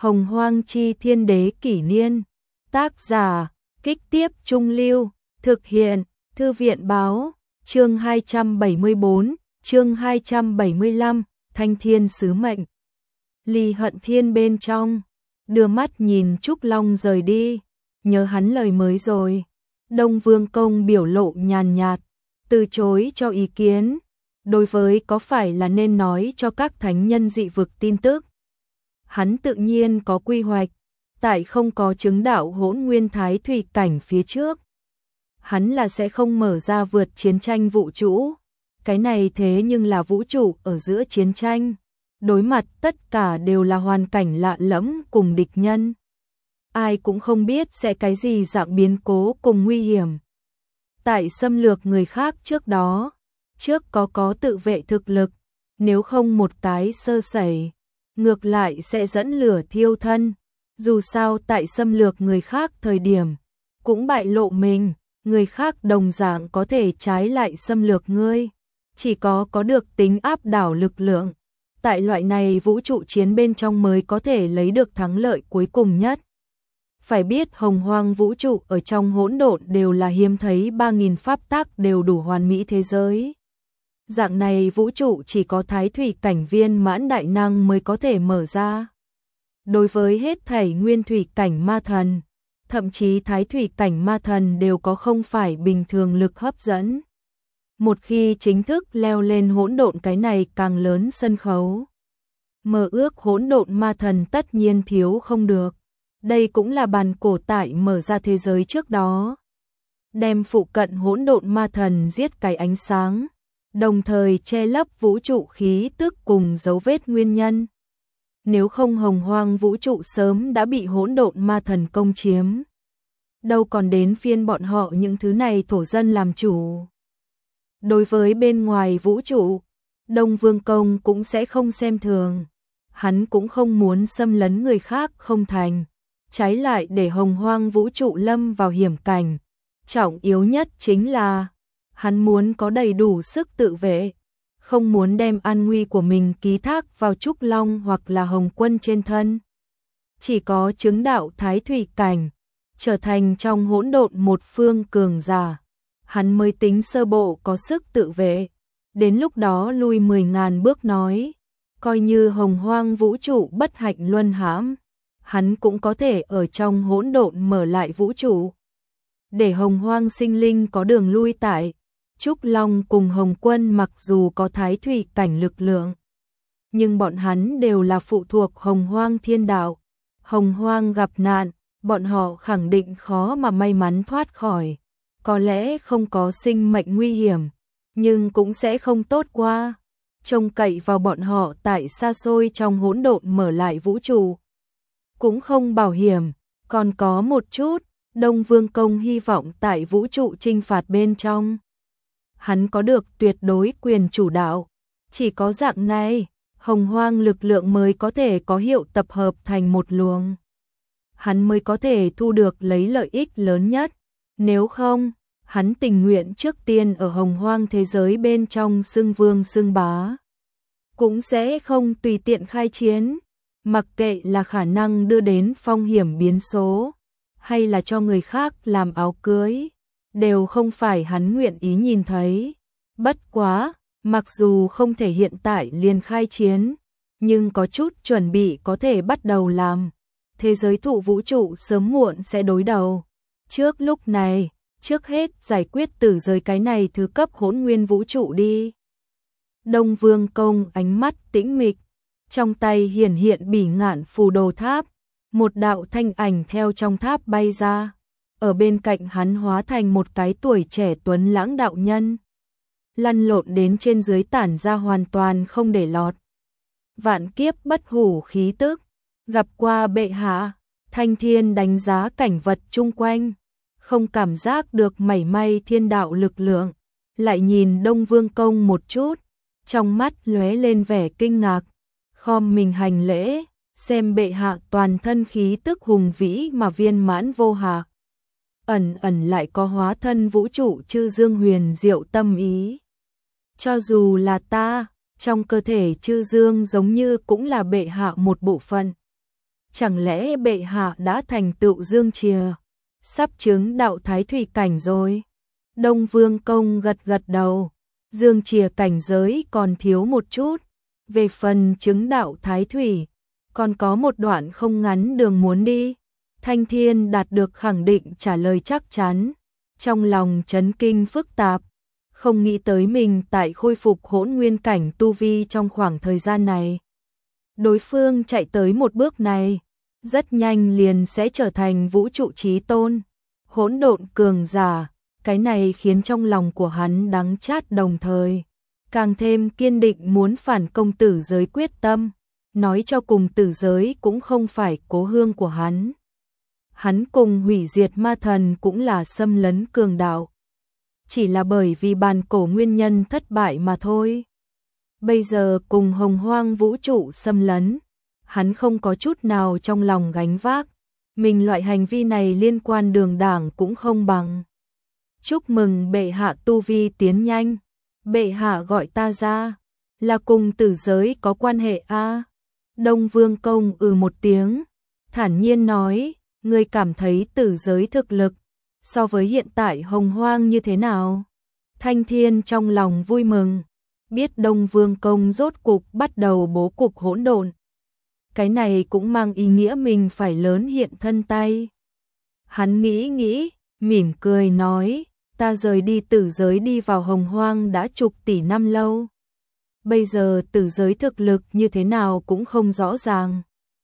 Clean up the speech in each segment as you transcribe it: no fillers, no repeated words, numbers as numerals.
Hồng Hoang Chi Thiên Đế Kỷ Niên. Tác giả, Kích Tiếp Trung Lưu. Thực hiện, Thư viện Báo. Chương 274, chương 275, Thanh Thiên Sứ Mệnh. Ly Hận Thiên bên trong, đưa mắt nhìn Trúc Long rời đi, nhớ hắn lời mới rồi. Đông Vương Công biểu lộ nhàn nhạt, từ chối cho ý kiến, đối với có phải là nên nói cho các thánh nhân dị vực tin tức. Hắn tự nhiên có quy hoạch, tại không có chứng đạo hỗn nguyên thái thủy cảnh phía trước. Hắn là sẽ không mở ra vượt chiến tranh vũ trụ, cái này thế nhưng là vũ trụ ở giữa chiến tranh. Đối mặt tất cả đều là hoàn cảnh lạ lẫm cùng địch nhân. Ai cũng không biết sẽ cái gì dạng biến cố cùng nguy hiểm. Tại xâm lược người khác trước đó, trước có tự vệ thực lực, nếu không một cái sơ sẩy, ngược lại sẽ dẫn lửa thiêu thân. Dù sao tại xâm lược người khác thời điểm, cũng bại lộ mình, người khác đồng dạng có thể trái lại xâm lược ngươi. Chỉ có được tính áp đảo lực lượng, tại loại này vũ trụ chiến bên trong mới có thể lấy được thắng lợi cuối cùng nhất. Phải biết hồng hoang vũ trụ ở trong hỗn độn đều là hiếm thấy 3000 pháp tắc đều đủ hoàn mỹ thế giới. Dạng này vũ trụ chỉ có thái thủy cảnh viên mãn đại năng mới có thể mở ra. Đối với hết thảy nguyên thủy cảnh ma thần, thậm chí thái thủy cảnh ma thần đều có không phải bình thường lực hấp dẫn. Một khi chính thức leo lên hỗn độn cái này càng lớn sân khấu, mơ ước hỗn độn ma thần tất nhiên thiếu không được. Đây cũng là bàn cổ tại mở ra thế giới trước đó, đem phụ cận hỗn độn ma thần giết cái ánh sáng, đồng thời che lấp vũ trụ khí tức cùng dấu vết nguyên nhân. Nếu không hồng hoang vũ trụ sớm đã bị hỗn độn ma thần công chiếm. Đâu còn đến phiên bọn họ những thứ này thổ dân làm chủ. Đối với bên ngoài vũ trụ, Đông Vương Công cũng sẽ không xem thường. Hắn cũng không muốn xâm lấn người khác không thành. Trái lại để hồng hoang vũ trụ lâm vào hiểm cảnh. Trọng yếu nhất chính là, hắn muốn có đầy đủ sức tự vệ. Không muốn đem an nguy của mình ký thác vào Trúc Long hoặc là Hồng Quân trên thân. Chỉ có chứng đạo thái thủy cảnh, trở thành trong hỗn độn một phương cường giả, hắn mới tính sơ bộ có sức tự vệ. Đến lúc đó lui 10.000 bước nói, coi như hồng hoang vũ trụ bất hạnh luân hãm, hắn cũng có thể ở trong hỗn độn mở lại vũ trụ. Để hồng hoang sinh linh có đường lui tại. Trúc Long cùng Hồng Quân mặc dù có thái thủy cảnh lực lượng, nhưng bọn hắn đều là phụ thuộc hồng hoang thiên đạo. Hồng hoang gặp nạn, bọn họ khẳng định khó mà may mắn thoát khỏi. Có lẽ không có sinh mệnh nguy hiểm, nhưng cũng sẽ không tốt qua. Trông cậy vào bọn họ tại xa xôi trong hỗn độn mở lại vũ trụ, cũng không bảo hiểm. Còn có một chút, Đông Vương Công hy vọng tại vũ trụ chinh phạt bên trong, hắn có được tuyệt đối quyền chủ đạo. Chỉ có dạng này, hồng hoang lực lượng mới có thể có hiệu tập hợp thành một luồng. Hắn mới có thể thu được lấy lợi ích lớn nhất. Nếu không, hắn tình nguyện trước tiên ở hồng hoang thế giới bên trong xưng vương xưng bá. Cũng sẽ không tùy tiện khai chiến. Mặc kệ là khả năng đưa đến phong hiểm biến số, hay là cho người khác làm áo cưới, đều không phải hắn nguyện ý nhìn thấy. Bất quá, mặc dù không thể hiện tại liền khai chiến, nhưng có chút chuẩn bị có thể bắt đầu làm. Thế giới thụ vũ trụ sớm muộn sẽ đối đầu. Trước lúc này, trước hết giải quyết tử giới cái này thứ cấp hỗn nguyên vũ trụ đi. Đông Vương Công ánh mắt tĩnh mịch, trong tay hiển hiện bỉ ngạn phù đồ tháp, một đạo thanh ảnh theo trong tháp bay ra. Ở bên cạnh hắn hóa thành một cái tuổi trẻ tuấn lãng đạo nhân, lăn lộn đến trên dưới tản ra hoàn toàn không để lọt. Vạn kiếp bất hủ khí tức, gặp qua bệ hạ. Thanh Thiên đánh giá cảnh vật chung quanh, không cảm giác được mảy may thiên đạo lực lượng, lại nhìn Đông Vương Công một chút, trong mắt lóe lên vẻ kinh ngạc, khom mình hành lễ, xem bệ hạ toàn thân khí tức hùng vĩ mà viên mãn vô hạ. Ẩn ẩn lại có hóa thân vũ trụ chư dương huyền diệu tâm ý. Cho dù là ta, trong cơ thể chư dương giống như cũng là bệ hạ một bộ phận. chẳng lẽ bệ hạ đã thành tựu dương chìa, sắp chứng đạo thái thủy cảnh rồi? Đông Vương Công gật gật đầu, dương chìa cảnh giới còn thiếu một chút, về phần chứng đạo thái thủy, còn có một đoạn không ngắn đường muốn đi. Thanh Thiên đạt được khẳng định trả lời chắc chắn, trong lòng chấn kinh phức tạp, không nghĩ tới mình tại khôi phục hỗn nguyên cảnh tu vi trong khoảng thời gian này. Đối phương chạy tới một bước này, rất nhanh liền sẽ trở thành vũ trụ chí tôn, hỗn độn cường giả, cái này khiến trong lòng của hắn đắng chát đồng thời, càng thêm kiên định muốn phản công tử giới quyết tâm, nói cho cùng tử giới cũng không phải cố hương của hắn. Hắn cùng hủy diệt ma thần cũng là xâm lấn cường đạo. Chỉ là bởi vì bàn cổ nguyên nhân thất bại mà thôi. Bây giờ cùng hồng hoang vũ trụ xâm lấn, hắn không có chút nào trong lòng gánh vác. Mình loại hành vi này liên quan đường đảng cũng không bằng. Chúc mừng bệ hạ tu vi tiến nhanh. Bệ hạ gọi ta ra, là cùng tử giới có quan hệ a? Đông Vương Công một tiếng, thản nhiên nói, ngươi cảm thấy tử giới thực lực so với hiện tại hồng hoang như thế nào? Thanh Thiên trong lòng vui mừng, biết Đông Vương Công rốt cục bắt đầu bố cục hỗn độn. Cái này cũng mang ý nghĩa mình phải lớn hiện thân tay. Hắn nghĩ, mỉm cười nói, ta rời đi tử giới đi vào hồng hoang đã chục tỷ năm lâu. Bây giờ tử giới thực lực như thế nào cũng không rõ ràng.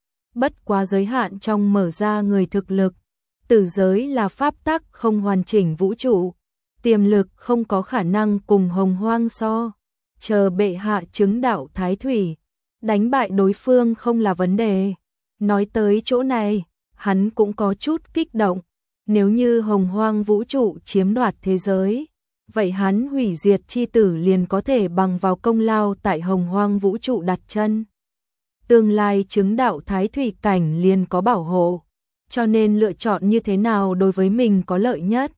Bất quá giới hạn trong mở ra người thực lực. Tử giới là pháp tắc không hoàn chỉnh vũ trụ. Tiềm lực không có khả năng cùng hồng hoang so. Chờ bệ hạ chứng đạo thái thủy. Đánh bại đối phương không là vấn đề. Nói tới chỗ này, hắn cũng có chút kích động. Nếu như hồng hoang vũ trụ chiếm đoạt thế giới, vậy hắn hủy diệt chi tử liền có thể bằng vào công lao tại hồng hoang vũ trụ đặt chân. Tương lai chứng đạo thái thủy cảnh liền có bảo hộ, cho nên lựa chọn như thế nào đối với mình có lợi nhất.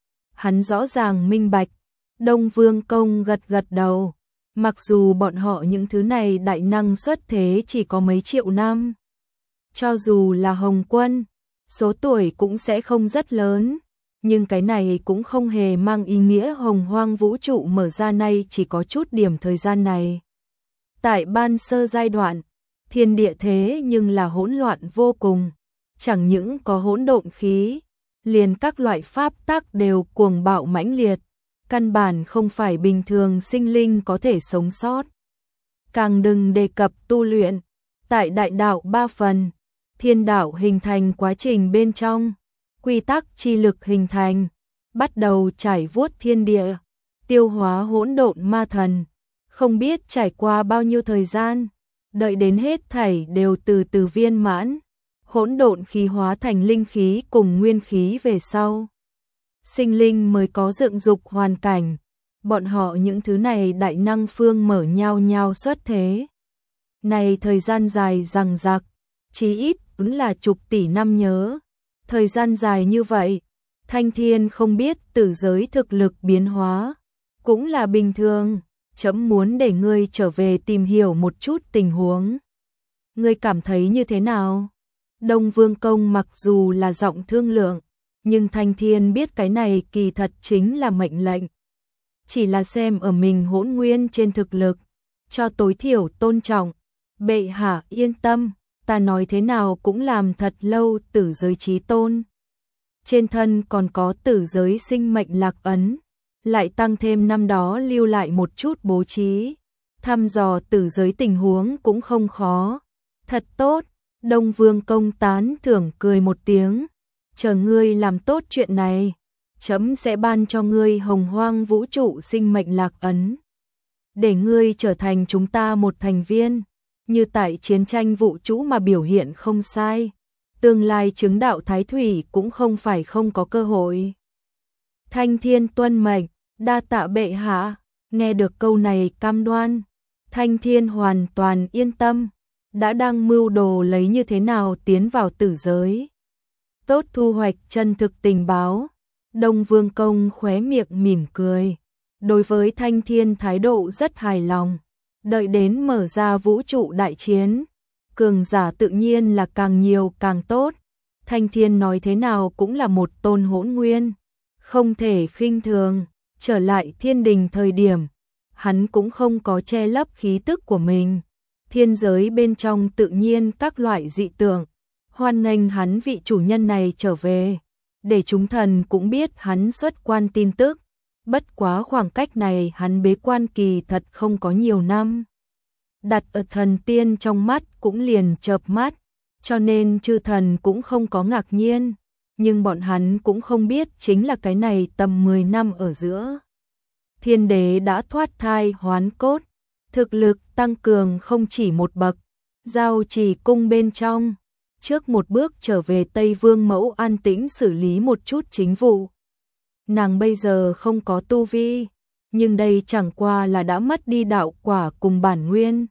Hắn rõ ràng minh bạch, Đông Vương Công gật gật đầu, mặc dù bọn họ những thứ này đại năng xuất thế chỉ có mấy triệu năm. Cho dù là Hồng Quân, số tuổi cũng sẽ không rất lớn, nhưng cái này cũng không hề mang ý nghĩa hồng hoang vũ trụ mở ra nay chỉ có chút điểm thời gian này. Tại ban sơ giai đoạn, thiên địa thế nhưng là hỗn loạn vô cùng, chẳng những có hỗn độn khí, liền các loại pháp tắc đều cuồng bạo mãnh liệt, căn bản không phải bình thường sinh linh có thể sống sót. Càng đừng đề cập tu luyện, tại đại đạo 3 phần, thiên đạo hình thành quá trình bên trong, quy tắc chi lực hình thành, bắt đầu trải vuốt thiên địa, tiêu hóa hỗn độn ma thần, không biết trải qua bao nhiêu thời gian, đợi đến hết thảy đều từ từ viên mãn, hỗn độn khí hóa thành linh khí cùng nguyên khí về sau. Sinh linh mới có dựng dục hoàn cảnh, bọn họ những thứ này đại năng phương mở nhau nhau xuất thế. Này thời gian dài dằng dặc, chí ít là chục tỷ năm nhớ. Thời gian dài như vậy, Thanh Thiên không biết tử giới thực lực biến hóa, cũng là bình thường, chấm muốn để ngươi trở về tìm hiểu một chút tình huống. Ngươi cảm thấy như thế nào? Đông Vương Công mặc dù là giọng thương lượng, nhưng Thanh Thiên biết cái này kỳ thật chính là mệnh lệnh. Chỉ là xem ở mình hỗn nguyên trên thực lực, cho tối thiểu tôn trọng. Bệ hạ yên tâm, ta nói thế nào cũng làm thật lâu tử giới chí tôn. Trên thân còn có tử giới sinh mệnh lạc ấn, lại tăng thêm năm đó lưu lại một chút bố trí. Thăm dò tử giới tình huống cũng không khó. Thật tốt, Đông Vương Công tán thưởng cười một tiếng. Chờ ngươi làm tốt chuyện này, chấm sẽ ban cho ngươi hồng hoang vũ trụ sinh mệnh lạc ấn. Để ngươi trở thành chúng ta một thành viên, như tại chiến tranh vũ trụ mà biểu hiện không sai. Tương lai chứng đạo thái thủy cũng không phải không có cơ hội. Thanh Thiên tuân mệnh, đa tạ bệ hạ. Nghe được câu này cam đoan, Thanh Thiên hoàn toàn yên tâm, đã đang mưu đồ lấy như thế nào tiến vào tử giới. Tốt thu hoạch chân thực tình báo. Đông Vương Công khóe miệng mỉm cười, đối với Thanh Thiên thái độ rất hài lòng. Đợi đến mở ra vũ trụ đại chiến, cường giả tự nhiên là càng nhiều càng tốt. Thanh Thiên nói thế nào cũng là một tôn hỗn nguyên, không thể khinh thường. Trở lại thiên đình thời điểm, hắn cũng không có che lấp khí tức của mình. Thiên giới bên trong tự nhiên các loại dị tượng, hoan nghênh hắn vị chủ nhân này trở về, để chúng thần cũng biết hắn xuất quan tin tức. Bất quá khoảng cách này hắn bế quan kỳ thật không có nhiều năm. Đặt ở thần tiên trong mắt cũng liền chợp mắt, cho nên chư thần cũng không có ngạc nhiên, nhưng bọn hắn cũng không biết chính là cái này tầm 10 năm ở giữa. Thiên đế đã thoát thai hoán cốt, thực lực tăng cường không chỉ một bậc, giao trì cung bên trong, trước một bước trở về Tây Vương Mẫu an tĩnh xử lý một chút chính vụ. Nàng bây giờ không có tu vi, nhưng đây chẳng qua là đã mất đi đạo quả cùng bản nguyên.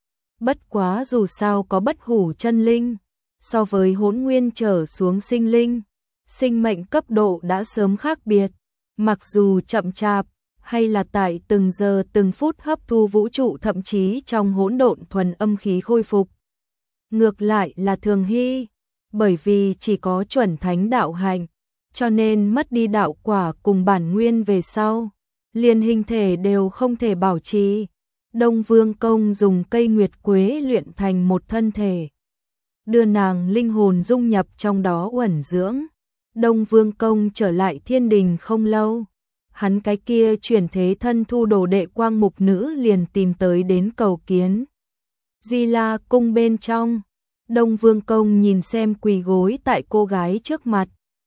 Bất quá dù sao có bất hủ chân linh, so với hỗn nguyên trở xuống sinh linh, sinh mệnh cấp độ đã sớm khác biệt, mặc dù chậm chạp, hay là tại từng giờ từng phút hấp thu vũ trụ thậm chí trong hỗn độn thuần âm khí khôi phục. Ngược lại là Thường Hy, bởi vì chỉ có chuẩn thánh đạo hành, cho nên mất đi đạo quả cùng bản nguyên về sau, liền hình thể đều không thể bảo trì. Đông Vương Công dùng cây nguyệt quế luyện thành một thân thể, đưa nàng linh hồn dung nhập trong đó uẩn dưỡng. Đông Vương Công trở lại thiên đình không lâu, hắn cái kia chuyển thế thân thu đồ đệ Quang Mục Nữ liền tìm tới đến cầu kiến. Di La cung bên trong, Đông Vương Công nhìn xem quỳ gối tại cô gái trước mặt,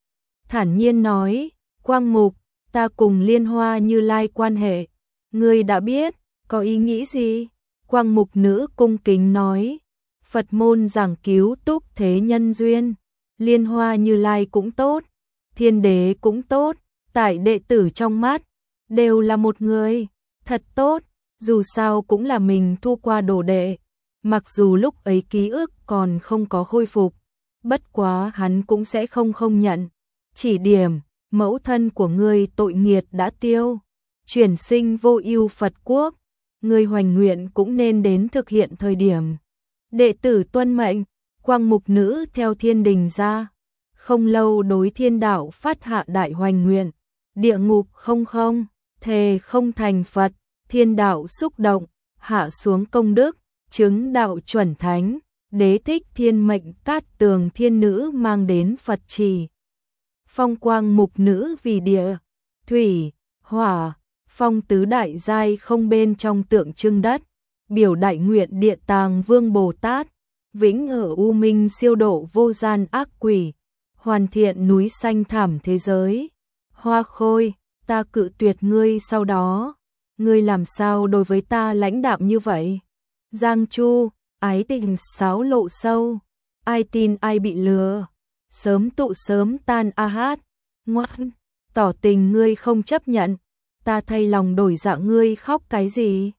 thản nhiên nói: Quang Mục, ta cùng Liên Hoa Như Lai quan hệ, ngươi đã biết, có ý nghĩ gì? Quang Mục Nữ cung kính nói: Phật môn giảng cứu túc thế nhân duyên, Liên Hoa Như Lai cũng tốt, Thiên Đế cũng tốt, tại đệ tử trong mắt, đều là một người, thật tốt, dù sao cũng là mình thu qua đồ đệ, mặc dù lúc ấy ký ức còn không có khôi phục, bất quá hắn cũng sẽ không nhận. Chỉ điểm, mẫu thân của ngươi tội nghiệt đã tiêu, chuyển sinh vô ưu Phật quốc, ngươi hoành nguyện cũng nên đến thực hiện thời điểm. Đệ tử tuân mệnh, Quang Mục Nữ theo thiên đình ra, không lâu đối thiên đạo phát hạ đại hoành nguyện, địa ngục không, thề không thành Phật, thiên đạo xúc động, hạ xuống công đức, chứng đạo chuẩn thánh, đế thích thiên mệnh Cát Tường thiên nữ mang đến Phật trì. Phong Quang Mục Nữ vì địa, thủy, hỏa, phong tứ đại giai không bên trong tượng trưng đất, biểu đại nguyện Địa Tàng Vương Bồ Tát, vĩnh ở u minh siêu độ vô gian ác quỷ, hoàn thiện núi xanh thảm thế giới. Hoa Khôi, ta cự tuyệt ngươi sau đó, ngươi làm sao đối với ta lãnh đạm như vậy? Giang Chu, ái tình xáo lộ sâu, ai tin ai bị lừa, sớm tụ sớm tan a hát, ngoan, tỏ tình ngươi không chấp nhận, ta thay lòng đổi dạ ngươi khóc cái gì?